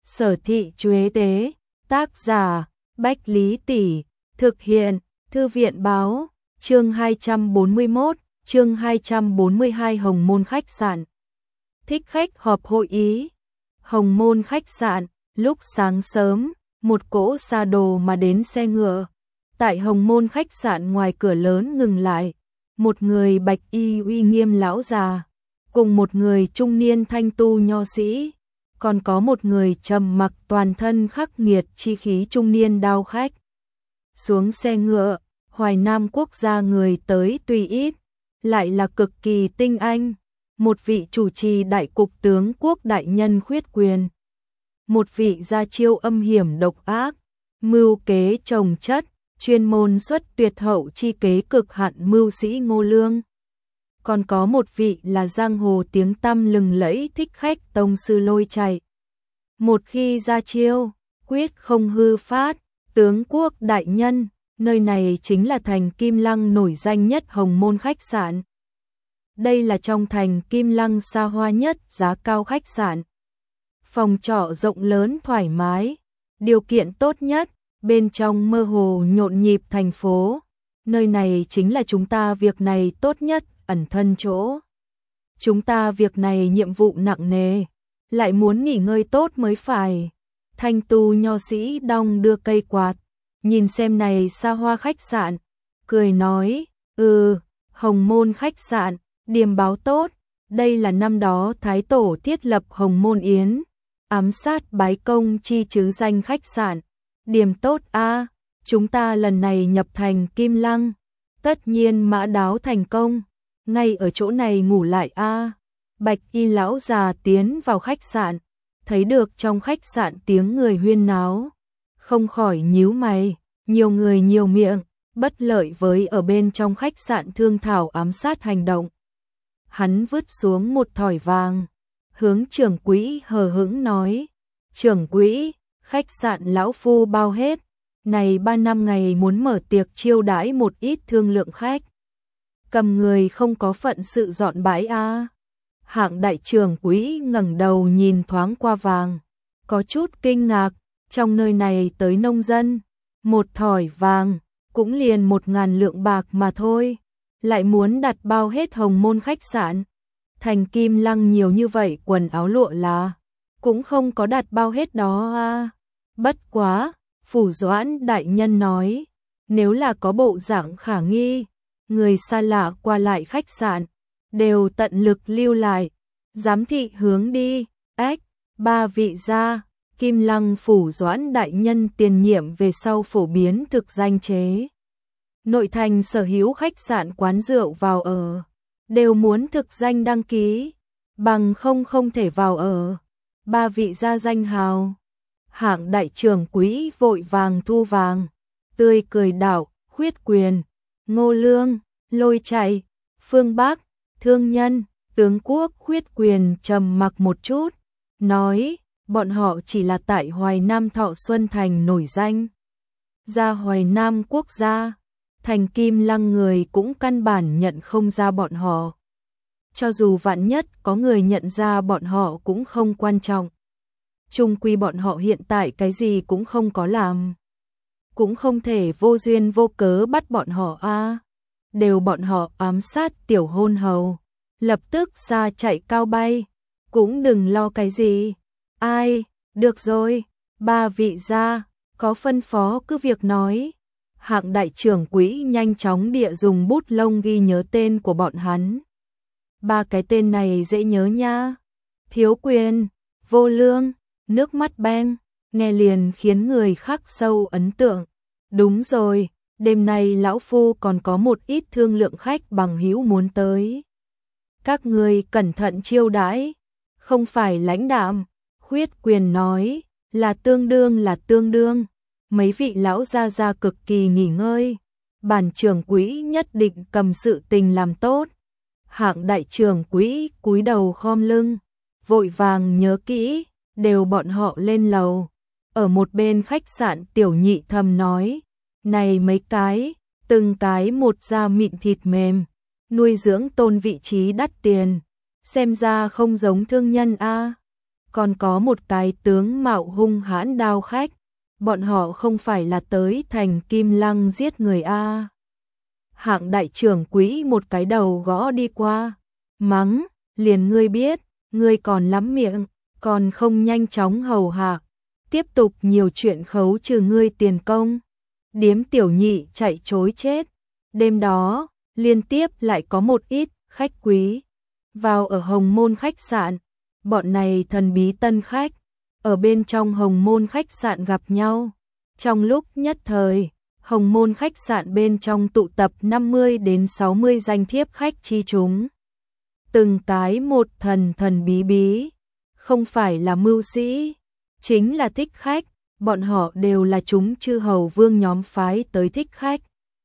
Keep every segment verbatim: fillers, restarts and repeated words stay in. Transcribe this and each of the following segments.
Sở thị Chuế Tế, tác giả, Bách Lý Tỷ, thực hiện, Thư viện Báo, chương hai trăm bốn mươi mốt, chương hai trăm bốn mươi hai Hồng Môn Khách Sạn. Thích khách họp hội ý. Hồng Môn Khách Sạn, lúc sáng sớm, một cỗ xa đồ mà đến xe ngựa. Tại Hồng Môn Khách Sạn ngoài cửa lớn ngừng lại, một người bạch y uy nghiêm lão già, cùng một người trung niên thanh tu nho sĩ, còn có một người trầm mặc toàn thân khắc nghiệt chi khí trung niên đao khách. Xuống xe ngựa, Hoài Nam quốc gia người tới tuy ít, lại là cực kỳ tinh anh, một vị chủ trì đại cục tướng quốc đại nhân Khuyết Quyền, một vị gia chiêu âm hiểm độc ác, mưu kế trồng chất, chuyên môn xuất tuyệt hậu chi kế cực hạn mưu sĩ Ngô Lương. Còn có một vị là giang hồ tiếng tăm lừng lẫy thích khách tông sư Lôi Chạy. Một khi ra chiêu, quyết không hư phát, tướng quốc đại nhân, nơi này chính là thành Kim Lăng nổi danh nhất Hồng Môn Khách Sạn. Đây là trong thành Kim Lăng xa hoa nhất giá cao khách sạn. Phòng trọ rộng lớn thoải mái, điều kiện tốt nhất, bên trong mơ hồ nhộn nhịp thành phố. Nơi này chính là chúng ta việc này tốt nhất, ẩn thân chỗ. Chúng ta việc này nhiệm vụ nặng nề, lại muốn nghỉ ngơi tốt mới phải. Thanh tu nho sĩ đong đưa cây quạt, nhìn xem này xa hoa khách sạn, cười nói, ừ, Hồng Môn Khách Sạn, điềm báo tốt, đây là năm đó Thái Tổ thiết lập Hồng Môn Yến, ám sát bái công chi chứ danh khách sạn, điềm tốt a, chúng ta lần này nhập thành Kim Lăng, tất nhiên mã đáo thành công, ngay ở chỗ này ngủ lại a. Bạch y lão già tiến vào khách sạn, thấy được trong khách sạn tiếng người huyên náo, không khỏi nhíu mày, nhiều người nhiều miệng, bất lợi với ở bên trong khách sạn thương thảo ám sát hành động. Hắn vứt xuống một thỏi vàng, hướng trưởng quỹ hờ hững nói, trưởng quỹ, khách sạn lão phu bao hết, này ba năm ngày muốn mở tiệc chiêu đãi một ít thương lượng khách. Cầm người không có phận sự dọn bãi a. Hạng đại trưởng quỹ ngẩng đầu nhìn thoáng qua vàng, có chút kinh ngạc, trong nơi này tới nông dân, một thỏi vàng, cũng liền một ngàn lượng bạc mà thôi, lại muốn đặt bao hết Hồng Môn Khách Sạn. Thành Kim Lăng nhiều như vậy quần áo lụa là, cũng không có đặt bao hết đó a. Bất quá, Phủ Doãn đại nhân nói, nếu là có bộ dạng khả nghi, người xa lạ qua lại khách sạn, đều tận lực lưu lại, giám thị hướng đi, ếch, ba vị gia, Kim Lăng Phủ Doãn đại nhân tiền nhiệm về sau phổ biến thực danh chế. Nội thành sở hữu khách sạn quán rượu vào ở, đều muốn thực danh đăng ký, bằng không không thể vào ở. Ba vị gia danh hào. Hạng đại trưởng quỹ vội vàng thu vàng, tươi cười đạo, Khuyết Quyền, Ngô Lương, Lôi Chạy, Phương Bắc, thương nhân, tướng quốc. Khuyết Quyền trầm mặc một chút, nói, bọn họ chỉ là tại Hoài Nam Thọ Xuân Thành nổi danh. Ra Hoài Nam quốc gia, thành Kim Lăng người cũng căn bản nhận không ra bọn họ. Cho dù vạn nhất có người nhận ra bọn họ cũng không quan trọng. Chung quy bọn họ hiện tại cái gì cũng không có làm. Cũng không thể vô duyên vô cớ bắt bọn họ a. Đều bọn họ ám sát tiểu hôn hầu, lập tức xa chạy cao bay, cũng đừng lo cái gì. Ai, được rồi, ba vị gia, có phân phó cứ việc nói. Hạng đại trưởng quỹ nhanh chóng địa dùng bút lông ghi nhớ tên của bọn hắn. Ba cái tên này dễ nhớ nha. Thiếu Quyền, Vô Lương, Nước Mắt Beng, nghe liền khiến người khắc sâu ấn tượng. Đúng rồi, đêm nay lão phu còn có một ít thương lượng khách bằng hữu muốn tới. Các người cẩn thận chiêu đãi, không phải lãnh đạm. Khuyết Quyền nói, là tương đương là tương đương. Mấy vị lão gia gia cực kỳ nghỉ ngơi, bản trưởng quỹ nhất định cầm sự tình làm tốt. Hạng đại trưởng quỹ cúi đầu khom lưng, vội vàng nhớ kỹ, đều bọn họ lên lầu. Ở một bên khách sạn tiểu nhị thầm nói, này mấy cái, từng cái một da mịn thịt mềm, nuôi dưỡng tôn vị trí đắt tiền, xem ra không giống thương nhân a. còn có một cái tướng mạo hung hãn đao khách, bọn họ không phải là tới thành Kim Lăng giết người a. Hạng đại trưởng quỹ một cái đầu gõ đi qua, mắng, liền ngươi biết, ngươi còn lắm miệng, còn không nhanh chóng hầu hạ, tiếp tục nhiều chuyện khấu trừ ngươi tiền công. Điếm tiểu nhị chạy trối chết. Đêm đó, liên tiếp lại có một ít khách quý vào ở Hồng Môn khách sạn. Bọn này thần bí tân khách ở bên trong Hồng Môn khách sạn gặp nhau. Trong lúc nhất thời, Hồng Môn khách sạn bên trong tụ tập năm mươi đến sáu mươi danh thiếp khách chi chúng. Từng cái một thần thần bí bí, không phải là mưu sĩ, chính là thích khách, bọn họ đều là chúng chư hầu vương nhóm phái tới thích khách.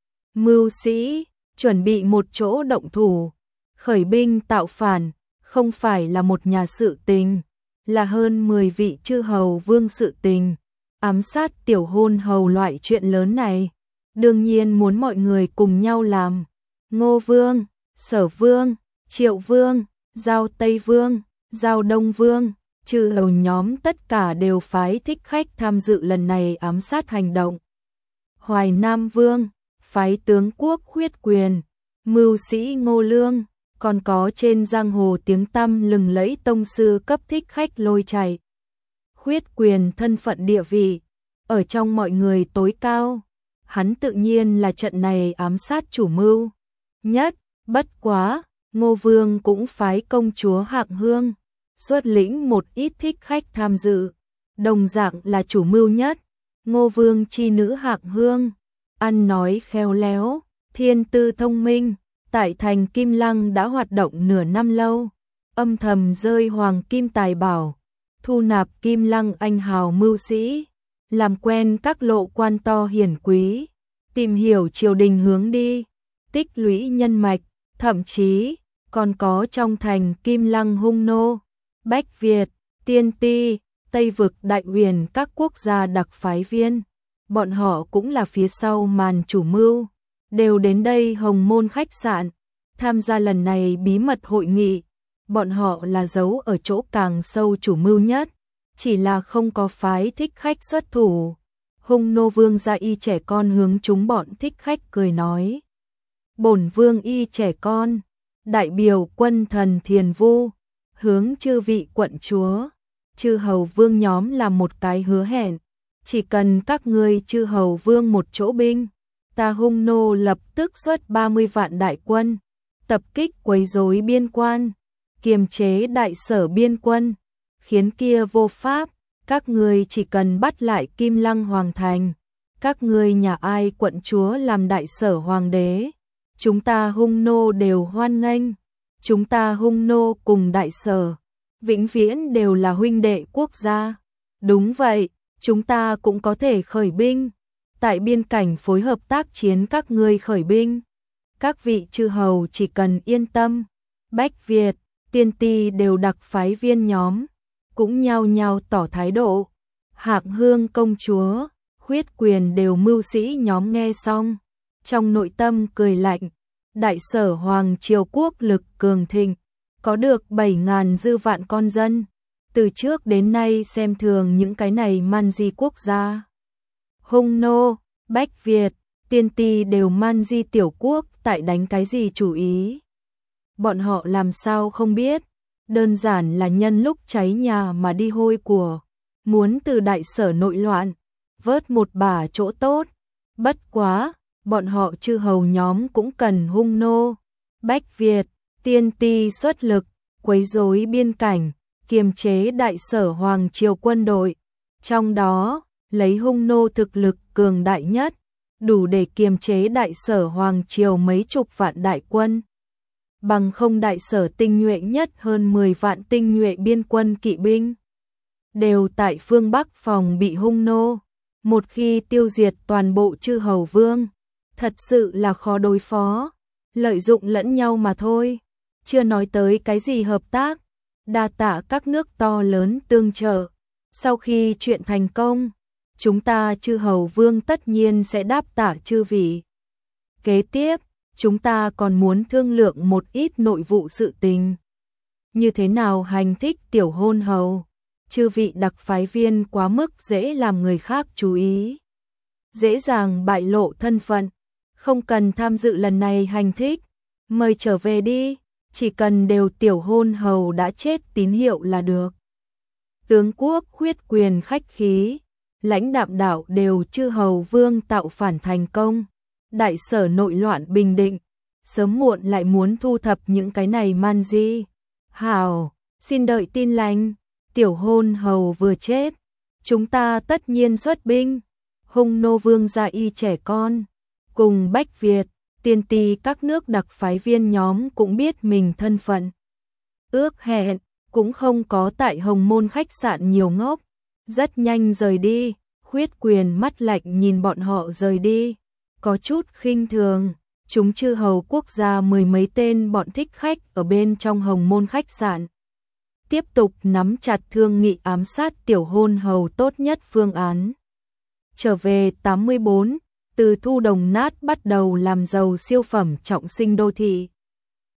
Mưu sĩ, chuẩn bị một chỗ động thủ, khởi binh tạo phản, không phải là một nhà sự tình, là hơn mười vị chư hầu vương sự tình, ám sát tiểu hôn hầu loại chuyện lớn này, đương nhiên muốn mọi người cùng nhau làm. Ngô Vương, Sở Vương, Triệu Vương, Giao Tây Vương, Giao Đông Vương, chư hầu nhóm tất cả đều phái thích khách tham dự lần này ám sát hành động. Hoài Nam Vương, phái tướng quốc Khuyết Quyền, mưu sĩ Ngô Lương, còn có trên giang hồ tiếng tăm lừng lẫy tông sư cấp thích khách lôi chạy. Khuyết Quyền thân phận địa vị, ở trong mọi người tối cao, hắn tự nhiên là trận này ám sát chủ mưu nhất, bất quá, Ngô Vương cũng phái công chúa Hạng Hương, xuất lĩnh một ít thích khách tham dự, đồng dạng là chủ mưu nhất. Ngô Vương chi nữ Hạng Hương, ăn nói khéo léo, thiên tư thông minh, tại thành Kim Lăng đã hoạt động nửa năm lâu, âm thầm rơi hoàng kim tài bảo, thu nạp Kim Lăng anh hào mưu sĩ, làm quen các lộ quan to hiển quý, tìm hiểu triều đình hướng đi, tích lũy nhân mạch, thậm chí còn có trong thành Kim Lăng hung nô, Bách Việt, Tiên Ti, Tây Vực Đại Huyền các quốc gia đặc phái viên, bọn họ cũng là phía sau màn chủ mưu, đều đến đây Hồng Môn khách sạn, tham gia lần này bí mật hội nghị, bọn họ là giấu ở chỗ càng sâu chủ mưu nhất, chỉ là không có phái thích khách xuất thủ. Hung nô vương gia y trẻ con hướng chúng bọn thích khách cười nói. Bổn vương y trẻ con, đại biểu quân thần Thiền Vu, hướng chư vị quận chúa, chư hầu vương nhóm làm một cái hứa hẹn, chỉ cần các ngươi chư hầu vương một chỗ binh, ta hung nô lập tức xuất ba mươi vạn đại quân, tập kích quấy rối biên quan, kiềm chế đại sở biên quân, khiến kia vô pháp, các ngươi chỉ cần bắt lại Kim Lăng hoàng thành, các ngươi nhà ai quận chúa làm đại sở hoàng đế, chúng ta hung nô đều hoan nghênh, chúng ta hung nô cùng đại sở, vĩnh viễn đều là huynh đệ quốc gia. Đúng vậy, chúng ta cũng có thể khởi binh, tại biên cảnh phối hợp tác chiến các ngươi khởi binh. Các vị chư hầu chỉ cần yên tâm, Bách Việt, Tiên Ti đều đặc phái viên nhóm, cũng nhao nhao tỏ thái độ. Hạng Hương công chúa, Khuyết Quyền đều mưu sĩ nhóm nghe xong, trong nội tâm cười lạnh, đại sở hoàng triều quốc lực cường thịnh, có được bảy ngàn dư vạn con dân, từ trước đến nay xem thường những cái này man di quốc gia. Hung nô, Bách Việt, Tiên Ti đều man di tiểu quốc tại đánh cái gì chủ ý. Bọn họ làm sao không biết, đơn giản là nhân lúc cháy nhà mà đi hôi của, muốn từ đại sở nội loạn, vớt một bả chỗ tốt. Bất quá, bọn họ chư hầu nhóm cũng cần hung nô, Bách Việt, Tiên Ti xuất lực, quấy rối biên cảnh, kiềm chế đại sở hoàng triều quân đội. Trong đó, lấy hung nô thực lực cường đại nhất, đủ để kiềm chế đại sở hoàng triều mấy chục vạn đại quân. Bằng không đại sở tinh nhuệ nhất hơn mười vạn tinh nhuệ biên quân kỵ binh, đều tại phương Bắc phòng bị hung nô. Một khi tiêu diệt toàn bộ chư hầu vương, thật sự là khó đối phó, lợi dụng lẫn nhau mà thôi, chưa nói tới cái gì hợp tác, đa tạ các nước to lớn tương trợ. Sau khi chuyện thành công, chúng ta chư hầu vương tất nhiên sẽ đáp tạ chư vị. Kế tiếp, chúng ta còn muốn thương lượng một ít nội vụ sự tình. Như thế nào hành thích tiểu hôn hầu, chư vị đặc phái viên quá mức dễ làm người khác chú ý, dễ dàng bại lộ thân phận, không cần tham dự lần này hành thích, mời trở về đi, chỉ cần đều tiểu hôn hầu đã chết tín hiệu là được. Tướng quốc khuyết quyền khách khí, lãnh đạm đạo đều chư hầu vương tạo phản thành công, đại sở nội loạn bình định, sớm muộn lại muốn thu thập những cái này man di. Hào, xin đợi tin lành, tiểu hôn hầu vừa chết, chúng ta tất nhiên xuất binh, hung nô vương gia y trẻ con, cùng Bách Việt, tiên ti các nước đặc phái viên nhóm cũng biết mình thân phận. Ước hẹn, cũng không có tại Hồng Môn khách sạn nhiều ngốc, rất nhanh rời đi, khuyết quyền mắt lạnh nhìn bọn họ rời đi, có chút khinh thường, chúng chư hầu quốc gia mười mấy tên bọn thích khách ở bên trong Hồng Môn khách sạn. Tiếp tục nắm chặt thương nghị ám sát tiểu hôn hầu tốt nhất phương án. Trở về tám mươi bốn, từ thu đồng nát bắt đầu làm giàu siêu phẩm trọng sinh đô thị.